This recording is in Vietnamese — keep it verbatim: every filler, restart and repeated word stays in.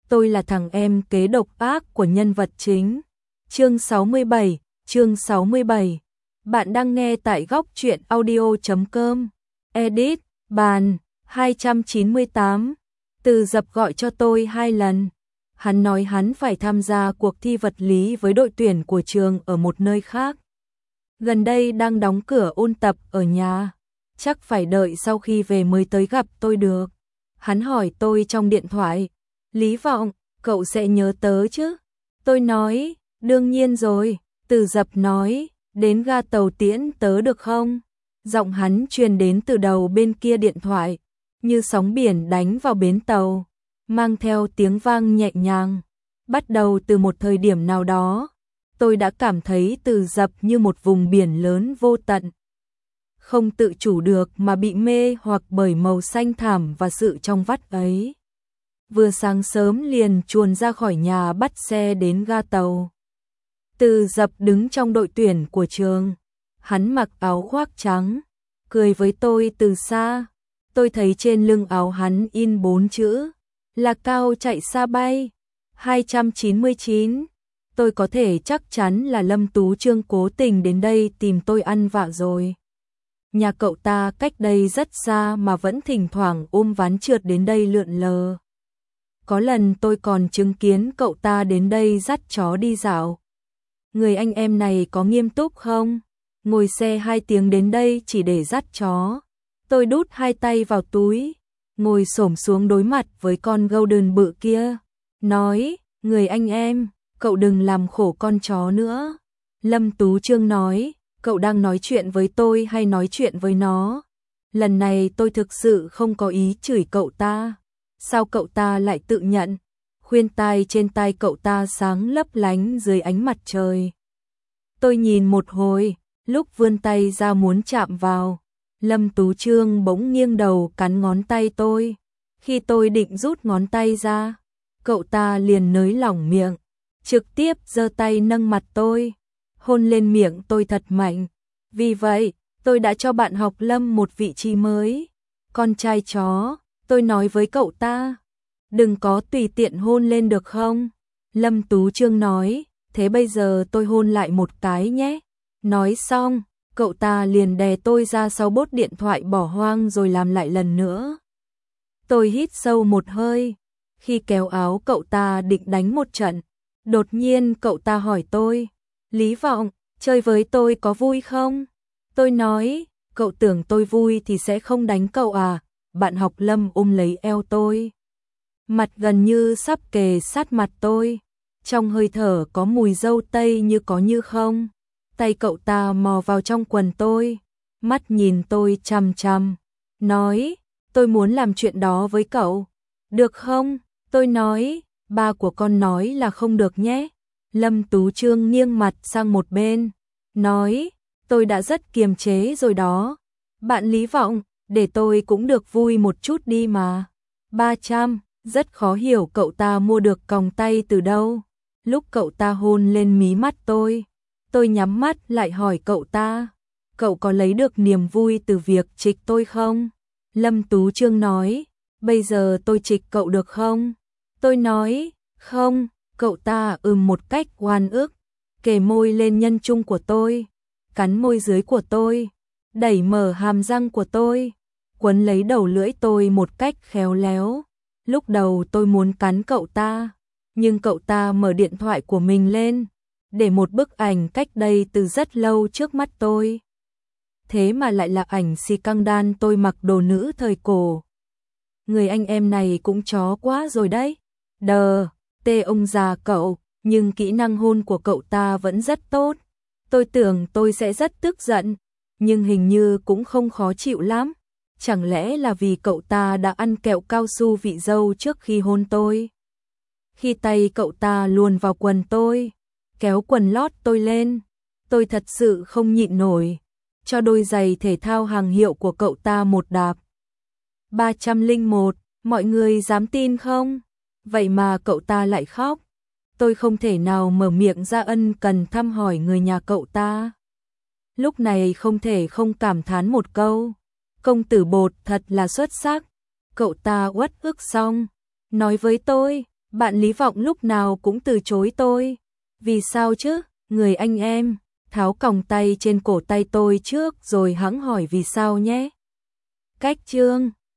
tôi là thằng em kế độc ác của nhân vật chính. Chương sáu mươi bảy, chương sáu mươi bảy. Bạn đang nghe tại góc truyện audio chấm com. Edit, bàn, hai trăm chín mươi tám. Từ Dập gọi cho tôi hai lần. Hắn nói hắn phải tham gia cuộc thi vật lý với đội tuyển của trường ở một nơi khác. Gần đây đang đóng cửa ôn tập ở nhà. Chắc phải đợi sau khi về mới tới gặp tôi được. Hắn hỏi tôi trong điện thoại. Lý Vọng, cậu sẽ nhớ tớ chứ? Tôi nói, đương nhiên rồi. Từ Dập nói, đến ga tàu tiễn tớ được không? Giọng hắn truyền đến từ đầu bên kia điện thoại, như sóng biển đánh vào bến tàu, mang theo tiếng vang nhẹ nhàng. Bắt đầu từ một thời điểm nào đó, tôi đã cảm thấy Từ Dập như một vùng biển lớn vô tận. Không tự chủ được mà bị mê hoặc bởi màu xanh thẳm và sự trong vắt ấy. Vừa sáng sớm liền chuồn ra khỏi nhà bắt xe đến ga tàu. Từ Dập đứng trong đội tuyển của trường. Hắn mặc áo khoác trắng, cười với tôi từ xa. Tôi thấy trên lưng áo hắn in bốn chữ, là cao chạy xa bay. hai trăm chín mươi chín. Tôi có thể chắc chắn là Lâm Tú Trương cố tình đến đây tìm tôi ăn vạ rồi. Nhà cậu ta cách đây rất xa mà vẫn thỉnh thoảng ôm ván trượt đến đây lượn lờ. Có lần tôi còn chứng kiến cậu ta đến đây dắt chó đi dạo. Người anh em này có nghiêm túc không? Ngồi xe hai tiếng đến đây chỉ để dắt chó. Tôi đút hai tay vào túi, ngồi xổm xuống đối mặt với con golden bự kia. Nói, người anh em, cậu đừng làm khổ con chó nữa. Lâm Tú Trương nói, cậu đang nói chuyện với tôi hay nói chuyện với nó? Lần này tôi thực sự không có ý chửi cậu ta. Sao cậu ta lại tự nhận? Khuyên tai trên tai cậu ta sáng lấp lánh dưới ánh mặt trời. Tôi nhìn một hồi, lúc vươn tay ra muốn chạm vào, Lâm Tú Trương bỗng nghiêng đầu cắn ngón tay tôi. Khi tôi định rút ngón tay ra, cậu ta liền nới lỏng miệng, trực tiếp giơ tay nâng mặt tôi, hôn lên miệng tôi thật mạnh. Vì vậy, tôi đã cho bạn học Lâm một vị trí mới. Con trai chó, tôi nói với cậu ta, đừng có tùy tiện hôn lên được không? Lâm Tú Trương nói, thế bây giờ tôi hôn lại một cái nhé. Nói xong, cậu ta liền đè tôi ra sau bốt điện thoại bỏ hoang rồi làm lại lần nữa. Tôi hít sâu một hơi. Khi kéo áo cậu ta định đánh một trận, đột nhiên cậu ta hỏi tôi, Lý Vọng, chơi với tôi có vui không? Tôi nói, cậu tưởng tôi vui thì sẽ không đánh cậu à? Bạn học Lâm ôm lấy eo tôi, mặt gần như sắp kề sát mặt tôi. Trong hơi thở có mùi dâu tây như có như không. Tay cậu ta mò vào trong quần tôi, mắt nhìn tôi chằm chằm, nói, tôi muốn làm chuyện đó với cậu. Được không? Tôi nói, ba của con nói là không được nhé. Lâm Tú Trương nghiêng mặt sang một bên, nói, tôi đã rất kiềm chế rồi đó. Bạn Lý Vọng, để tôi cũng được vui một chút đi mà. ba trăm, rất khó hiểu cậu ta mua được còng tay từ đâu. Lúc cậu ta hôn lên mí mắt tôi, tôi nhắm mắt lại hỏi cậu ta, cậu có lấy được niềm vui từ việc trịch tôi không? Lâm Tú Trương nói, bây giờ tôi trịch cậu được không? Tôi nói, không. Cậu ta ừm một cách oan ức, kề môi lên nhân trung của tôi, cắn môi dưới của tôi, đẩy mở hàm răng của tôi, quấn lấy đầu lưỡi tôi một cách khéo léo. Lúc đầu tôi muốn cắn cậu ta, nhưng cậu ta mở điện thoại của mình lên, để một bức ảnh cách đây từ rất lâu trước mắt tôi. Thế mà lại là ảnh si căng đan tôi mặc đồ nữ thời cổ. Người anh em này cũng chó quá rồi đấy. Đờ, tê ông già cậu, nhưng kỹ năng hôn của cậu ta vẫn rất tốt. Tôi tưởng tôi sẽ rất tức giận, nhưng hình như cũng không khó chịu lắm. Chẳng lẽ là vì cậu ta đã ăn kẹo cao su vị dâu trước khi hôn tôi? Khi tay cậu ta luồn vào quần tôi, kéo quần lót tôi lên, tôi thật sự không nhịn nổi, cho đôi giày thể thao hàng hiệu của cậu ta một đạp. ba trăm lẻ một, mọi người dám tin không? Vậy mà cậu ta lại khóc. Tôi không thể nào mở miệng ra ân cần thăm hỏi người nhà cậu ta. Lúc này không thể không cảm thán một câu, công tử bột thật là xuất sắc. Cậu ta uất ức xong, nói với tôi, Bạn Lý Vọng lúc nào cũng từ chối tôi. Vì sao chứ? Người anh em, tháo còng tay trên cổ tay tôi trước rồi hẵng hỏi vì sao nhé. Cách chương